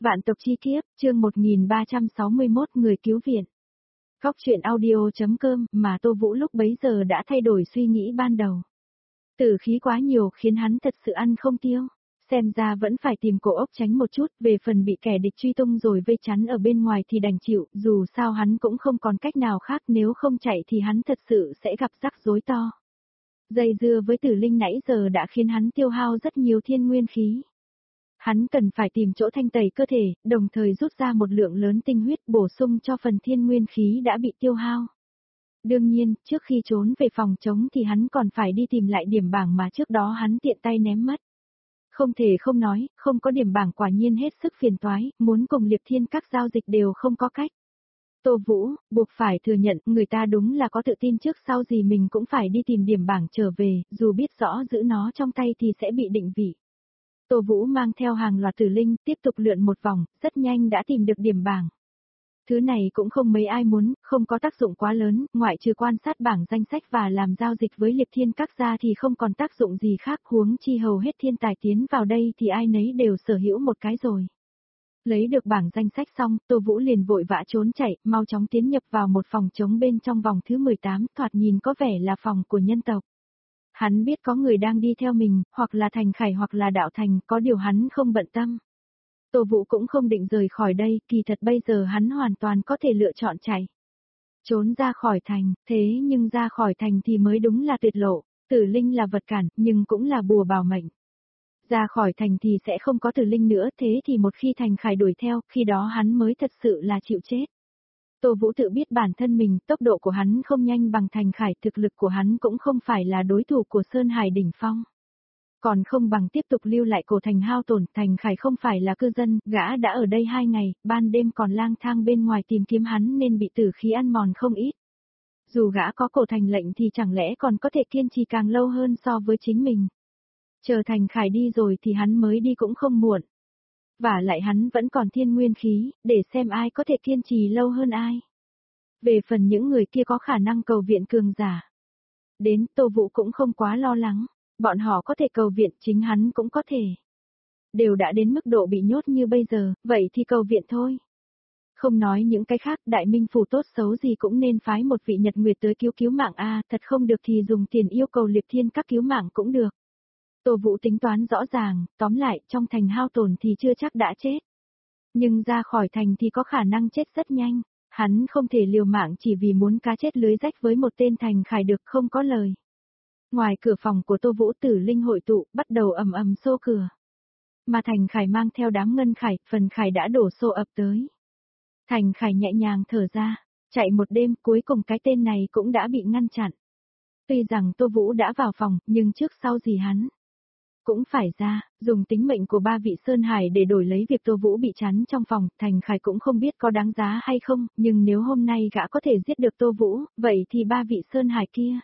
Vạn tộc chi kiếp, chương 1361 người cứu viện. Góc truyện audio.com mà Tô Vũ lúc bấy giờ đã thay đổi suy nghĩ ban đầu. Tử khí quá nhiều khiến hắn thật sự ăn không tiêu. Xem ra vẫn phải tìm cổ ốc tránh một chút, về phần bị kẻ địch truy tung rồi vây chắn ở bên ngoài thì đành chịu, dù sao hắn cũng không còn cách nào khác, nếu không chạy thì hắn thật sự sẽ gặp rắc rối to. Dây dưa với Tử Linh nãy giờ đã khiến hắn tiêu hao rất nhiều thiên nguyên khí. Hắn cần phải tìm chỗ thanh tẩy cơ thể, đồng thời rút ra một lượng lớn tinh huyết bổ sung cho phần thiên nguyên khí đã bị tiêu hao. Đương nhiên, trước khi trốn về phòng trống thì hắn còn phải đi tìm lại điểm bảng mà trước đó hắn tiện tay ném mất. Không thể không nói, không có điểm bảng quả nhiên hết sức phiền toái, muốn cùng Liệp Thiên các giao dịch đều không có cách. Tô Vũ, buộc phải thừa nhận, người ta đúng là có tự tin trước sau gì mình cũng phải đi tìm điểm bảng trở về, dù biết rõ giữ nó trong tay thì sẽ bị định vị. Tô Vũ mang theo hàng loạt tử linh, tiếp tục lượn một vòng, rất nhanh đã tìm được điểm bảng. Thứ này cũng không mấy ai muốn, không có tác dụng quá lớn, ngoại trừ quan sát bảng danh sách và làm giao dịch với Liệp Thiên các ra thì không còn tác dụng gì khác, huống chi hầu hết thiên tài tiến vào đây thì ai nấy đều sở hữu một cái rồi. Lấy được bảng danh sách xong, Tô Vũ liền vội vã trốn chạy, mau chóng tiến nhập vào một phòng trống bên trong vòng thứ 18, thoạt nhìn có vẻ là phòng của nhân tộc. Hắn biết có người đang đi theo mình, hoặc là Thành Khải hoặc là Đạo Thành, có điều hắn không bận tâm. Tô Vũ cũng không định rời khỏi đây, kỳ thật bây giờ hắn hoàn toàn có thể lựa chọn chạy. Trốn ra khỏi thành, thế nhưng ra khỏi thành thì mới đúng là tuyệt lộ, Tử Linh là vật cản, nhưng cũng là bùa bảo mệnh. Ra khỏi thành thì sẽ không có Tử Linh nữa, thế thì một khi Thành Khải đuổi theo, khi đó hắn mới thật sự là chịu chết. Tô Vũ tự biết bản thân mình, tốc độ của hắn không nhanh bằng Thành Khải, thực lực của hắn cũng không phải là đối thủ của Sơn Hải đỉnh phong. Còn không bằng tiếp tục lưu lại cổ thành hao tổn, Thành Khải không phải là cư dân, gã đã ở đây 2 ngày, ban đêm còn lang thang bên ngoài tìm kiếm hắn nên bị tử khí ăn mòn không ít. Dù gã có cổ thành lệnh thì chẳng lẽ còn có thể kiên trì càng lâu hơn so với chính mình. Chờ Thành Khải đi rồi thì hắn mới đi cũng không muộn. Và lại hắn vẫn còn thiên nguyên khí, để xem ai có thể kiên trì lâu hơn ai. Về phần những người kia có khả năng cầu viện cường giả. Đến Tô Vũ cũng không quá lo lắng, bọn họ có thể cầu viện, chính hắn cũng có thể. Đều đã đến mức độ bị nhốt như bây giờ, vậy thì cầu viện thôi. Không nói những cái khác, Đại Minh Phủ tốt xấu gì cũng nên phái một vị Nhật Nguyệt tới cứu mạng a, thật không được thì dùng tiền yêu cầu Liệp Thiên các cứu mạng cũng được. Tô Vũ tính toán rõ ràng, tóm lại, trong thành hao tổn thì chưa chắc đã chết. Nhưng ra khỏi thành thì có khả năng chết rất nhanh, hắn không thể liều mạng chỉ vì muốn cá chết lưới rách với một tên Thành Khải được, không có lời. Ngoài cửa phòng của Tô Vũ, Tử Linh hội tụ, bắt đầu ầm ầm xô cửa. Mà Thành Khải mang theo đám ngân khải, phần khải đã đổ xô ập tới. Thành Khải nhẹ nhàng thở ra, chạy một đêm, cuối cùng cái tên này cũng đã bị ngăn chặn. Tuy rằng Tô Vũ đã vào phòng, nhưng trước sau gì hắn cũng phải ra, dùng tính mệnh của 3 vị Sơn Hải để đổi lấy việc Tô Vũ bị chắn trong phòng, Thành Khải cũng không biết có đáng giá hay không, nhưng nếu hôm nay gã có thể giết được Tô Vũ, vậy thì 3 vị Sơn Hải kia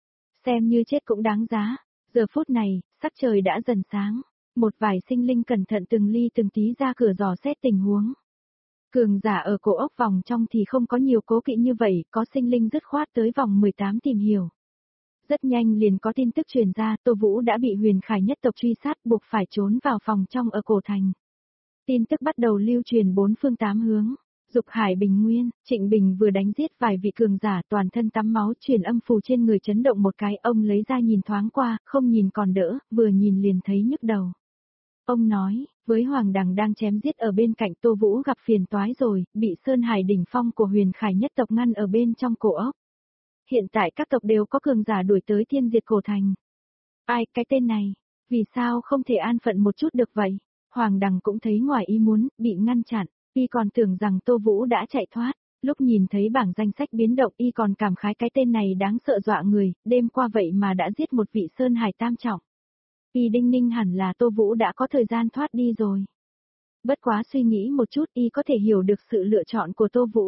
xem như chết cũng đáng giá. Giờ phút này, sắc trời đã dần sáng, một vài sinh linh cẩn thận từng ly từng tí ra cửa dò xét tình huống. Cường giả ở cổ ốc vòng trong thì không có nhiều cố kỵ như vậy, có sinh linh dứt khoát tới vòng 18 tìm hiểu. Rất nhanh liền có tin tức truyền ra, Tô Vũ đã bị Huyền Khải nhất tộc truy sát, buộc phải trốn vào phòng trong ở cổ thành. Tin tức bắt đầu lưu truyền 4 phương 8 hướng. Dục Hải Bình Nguyên, Trịnh Bình vừa đánh giết vài vị cường giả, toàn thân tắm máu, truyền âm phù trên người chấn động một cái, ông lấy ra nhìn thoáng qua, không nhìn còn đỡ, vừa nhìn liền thấy nhức đầu. Ông nói, với Hoàng Đằng đang chém giết ở bên cạnh, Tô Vũ gặp phiền toái rồi, bị Sơn Hải đỉnh phong của Huyền Khải nhất tộc ngăn ở bên trong cổ ốc. Hiện tại các tộc đều có cường giả đuổi tới thiên diệt cổ thành. Ai, cái tên này, vì sao không thể an phận một chút được vậy? Hoàng Đằng cũng thấy ngoài ý muốn, bị ngăn chặn, y còn tưởng rằng Tô Vũ đã chạy thoát, lúc nhìn thấy bảng danh sách biến động y còn cảm khái cái tên này đáng sợ dọa người, đêm qua vậy mà đã giết một vị Sơn Hải tam trọng. Y đinh ninh hẳn là Tô Vũ đã có thời gian thoát đi rồi. Bất quá suy nghĩ một chút y có thể hiểu được sự lựa chọn của Tô Vũ.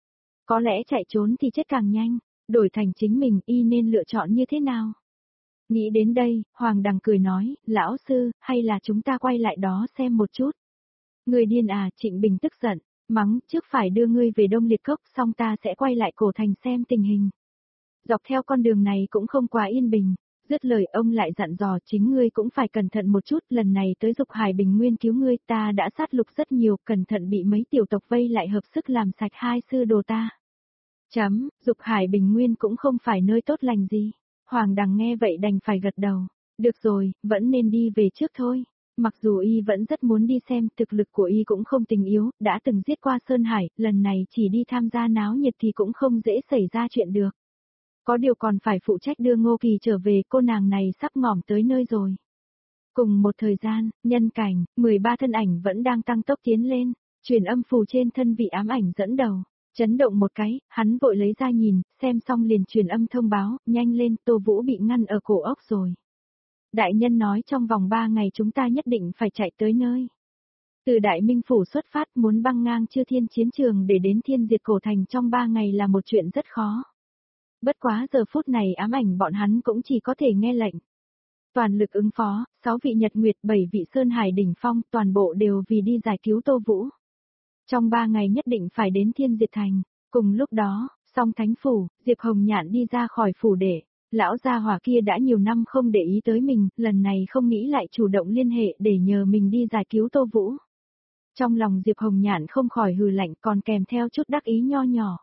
Có lẽ chạy trốn thì chết càng nhanh, đổi thành chính mình y nên lựa chọn như thế nào? Nghĩ đến đây, Hoàng Đằng cười nói, lão sư, hay là chúng ta quay lại đó xem một chút. Người điên à, Trịnh Bình tức giận, mắng, trước phải đưa ngươi về Đông Liệt Cốc, xong ta sẽ quay lại cổ thành xem tình hình. Dọc theo con đường này cũng không quá yên bình, Dứt lời ông lại dặn dò chính ngươi cũng phải cẩn thận một chút, lần này tới Dục Hải Bình Nguyên cứu ngươi ta đã sát lục rất nhiều, cẩn thận bị mấy tiểu tộc vây lại hợp sức làm sạch hai sư đồ ta. Dục Hải Bình Nguyên cũng không phải nơi tốt lành gì. Hoàng Đằng nghe vậy đành phải gật đầu. Được rồi, vẫn nên đi về trước thôi. Mặc dù y vẫn rất muốn đi xem, thực lực của y cũng không tình yếu, đã từng giết qua Sơn Hải, lần này chỉ đi tham gia náo nhiệt thì cũng không dễ xảy ra chuyện được. Có điều còn phải phụ trách đưa Ngô Kỳ trở về, cô nàng này sắp ngỏm tới nơi rồi. Cùng một thời gian, nhân cảnh, 13 thân ảnh vẫn đang tăng tốc tiến lên, truyền âm phù trên thân vị ám ảnh dẫn đầu. Chấn động một cái, hắn vội lấy ra nhìn, xem xong liền truyền âm thông báo, nhanh lên, Tô Vũ bị ngăn ở cổ ốc rồi. Đại nhân nói trong vòng 3 ngày chúng ta nhất định phải chạy tới nơi. Từ Đại Minh Phủ xuất phát muốn băng ngang Chư Thiên chiến trường để đến Thiên Diệt Cổ Thành trong 3 ngày là một chuyện rất khó. Bất quá giờ phút này ám ảnh bọn hắn cũng chỉ có thể nghe lệnh. Toàn lực ứng phó, 6 vị Nhật Nguyệt, 7 vị Sơn Hải đỉnh phong, toàn bộ đều vì đi giải cứu Tô Vũ. Trong 3 ngày nhất định phải đến Thiên Diệt Thành. Cùng lúc đó, Song Thánh Phủ, Diệp Hồng Nhạn đi ra khỏi phủ để. Lão gia hỏa kia đã nhiều năm không để ý tới mình, lần này không nghĩ lại chủ động liên hệ để nhờ mình đi giải cứu Tô Vũ. Trong lòng Diệp Hồng Nhạn không khỏi hừ lạnh còn kèm theo chút đắc ý nho nhỏ.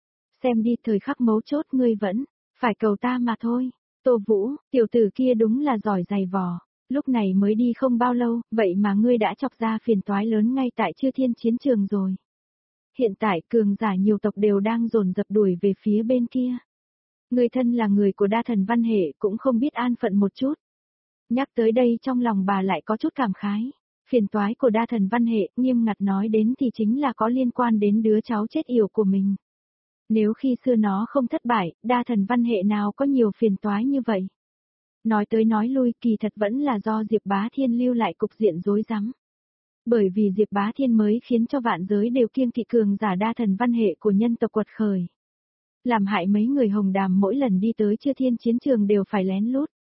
Xem đi thời khắc mấu chốt ngươi vẫn, phải cầu ta mà thôi. Tô Vũ, tiểu tử kia đúng là giỏi giày vò. Lúc này mới đi không bao lâu, vậy mà ngươi đã chọc ra phiền toái lớn ngay tại Chư Thiên chiến trường rồi. Hiện tại cường giả nhiều tộc đều đang dồn dập đuổi về phía bên kia. Người thân là người của Đa Thần Văn Hệ cũng không biết an phận một chút. Nhắc tới đây trong lòng bà lại có chút cảm khái. Phiền toái của Đa Thần Văn Hệ, nghiêm ngặt nói đến thì chính là có liên quan đến đứa cháu chết yểu của mình. Nếu khi xưa nó không thất bại, Đa Thần Văn Hệ nào có nhiều phiền toái như vậy. Nói tới nói lui kỳ thật vẫn là do Diệp Bá Thiên lưu lại cục diện rối rắm. Bởi vì Diệp Bá Thiên mới khiến cho vạn giới đều kiêng kỵ cường giả Đa Thần Văn Hệ của nhân tộc quật khởi. Làm hại mấy người Hồng Đàm mỗi lần đi tới Chư Thiên chiến trường đều phải lén lút.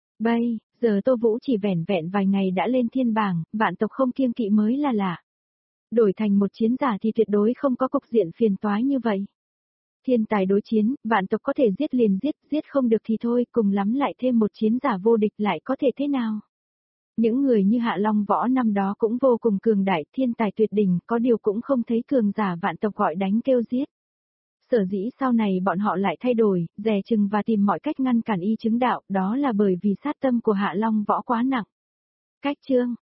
Bây giờ Tô Vũ chỉ vẻn vẹn vài ngày đã lên thiên bảng, vạn tộc không kiêng kỵ mới là lạ. Đổi thành một chiến giả thì tuyệt đối không có cục diện phiền toái như vậy. Thiên tài đối chiến, vạn tộc có thể giết liền giết, giết không được thì thôi, cùng lắm lại thêm một chiến giả vô địch lại có thể thế nào. Những người như Hạ Long Võ năm đó cũng vô cùng cường đại, thiên tài tuyệt đỉnh, có điều cũng không thấy cường giả vạn tộc gọi đánh kêu giết. Sở dĩ sau này bọn họ lại thay đổi, dè chừng và tìm mọi cách ngăn cản y chứng đạo, đó là bởi vì sát tâm của Hạ Long Võ quá nặng. Cách chương